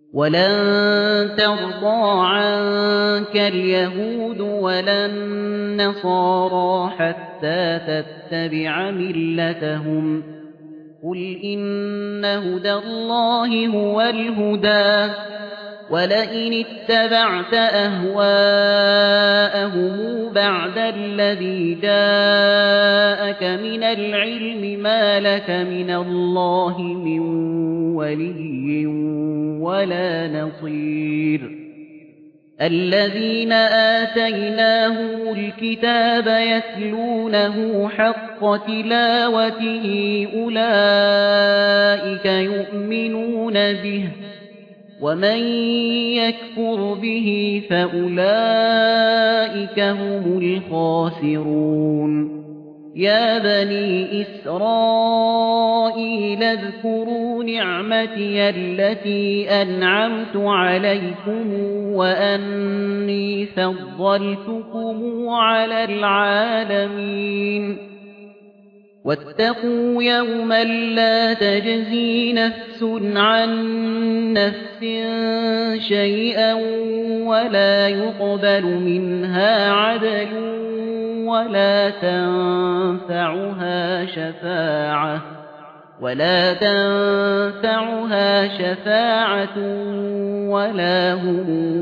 وَلَن تَرْضَىٰ عَنكَ الْيَهُودُ وَلَا النَّصَارَىٰ حَتَّىٰ تَتَّبِعَ مِلَّتَهُمْ ۗ قُلْ إِنَّ هُدَى اللَّهِ هُوَ الْهُدَىٰ ۗ وَلَئِنِ اتَّبَعْتَ أَهْوَاءَهُم بَعْدَ الَّذِي جَاءَكَ مِنَ الْعِلْمِ مَا لَكَ مِنَ اللَّهِ مِن وَلِيٍّ وَلَا نَصِيرٍ الَّذِينَ آتَيْنَاهُمُ الْكِتَابَ يَتْلُونَهُ حَقَّ تِلَاوَتِهِ أُولَٰئِكَ يُؤْمِنُونَ بِهِ ۗ وَمَن يَكْفُرْ بِهِ فَأُولَٰئِكَ هُمُ الْخَاسِرُونَ يَا بَنِي إِسْرَائِيلَ اذْكُرُوا نِعْمَتِيَ الَّتِي أَنْعَمْتُ عَلَيْكُمْ وَأَنِّي فَضَّلْتُكُمْ عَلَى الْعَالَمِينَ وَاتَّقُوا يَوْمًا لَّا تَجْزِي نَفْسٌ عَن نَّفْسٍ شَيْئًا وَلَا يُقْبَلُ مِنْهَا عَدْلٌ وَلَا تَنفَعُهَا شَفَاعَةٌ وَلَا هُمْ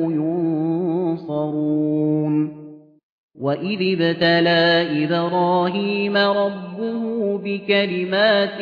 يُنصَرُونَ وَإِذِ ابْتَلَىٰ إِبْرَاهِيمَ رَبُّهُ بِكَلِمَاتٍ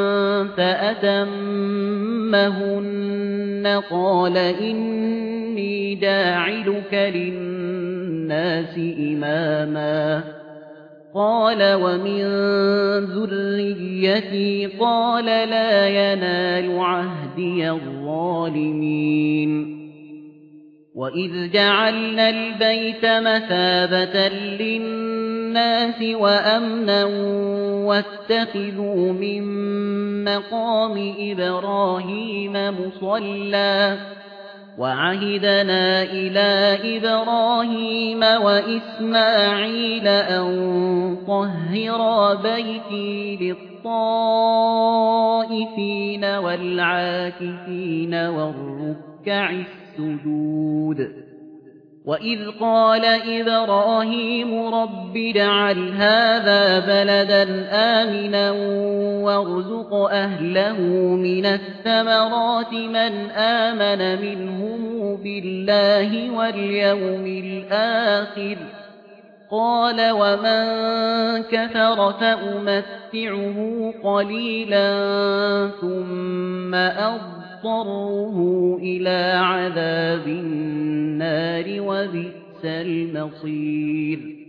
فَأَتَمَّهُنَّ قَالَ إِنِّي جَاعِلُكَ لِلنَّاسِ إِمَامًا قَالَ وَمِن ذُرِّيَّتِي قَالَ لَا يَنَالُ عَهْدِيَ الظَّالِمِينَ وَإِذْ جَعَلْنَا الْبَيْتَ مَثَابَةً لِّلنَّاسِ وَأَمْنًا وَاتَّخِذُوا مِن مَّقَامِ إِبْرَاهِيمَ مُصَلًّى وَعَهِدْنَا إِلَىٰ إِبْرَاهِيمَ وَإِسْمَاعِيلَ أَن طَهِّرَا بَيْتِي لِلطَّائِفِينَ وَالْعَاكِفِينَ وَالرُّكَّعِ السُّجُودِ وَإِذْ قَالَ إِبْرَاهِيمُ رَبِّ اجْعَلْ هَٰذَا بَلَدًا آمِنًا وَارْزُقْ أَهْلَهُ مِنَ الثَّمَرَاتِ مَنْ آمَنَ مِنْهُم بِاللَّهِ وَالْيَوْمِ الْآخِرِ ۖ قَالَ وَمَن كَفَرَ فَأُمَتِّعُهُ قَلِيلًا ثُمَّ أَضْطَرُّهُ إِلَىٰ عَذَابِ النَّارِ ۖ وَبِئْسَ الْمَصِيرُ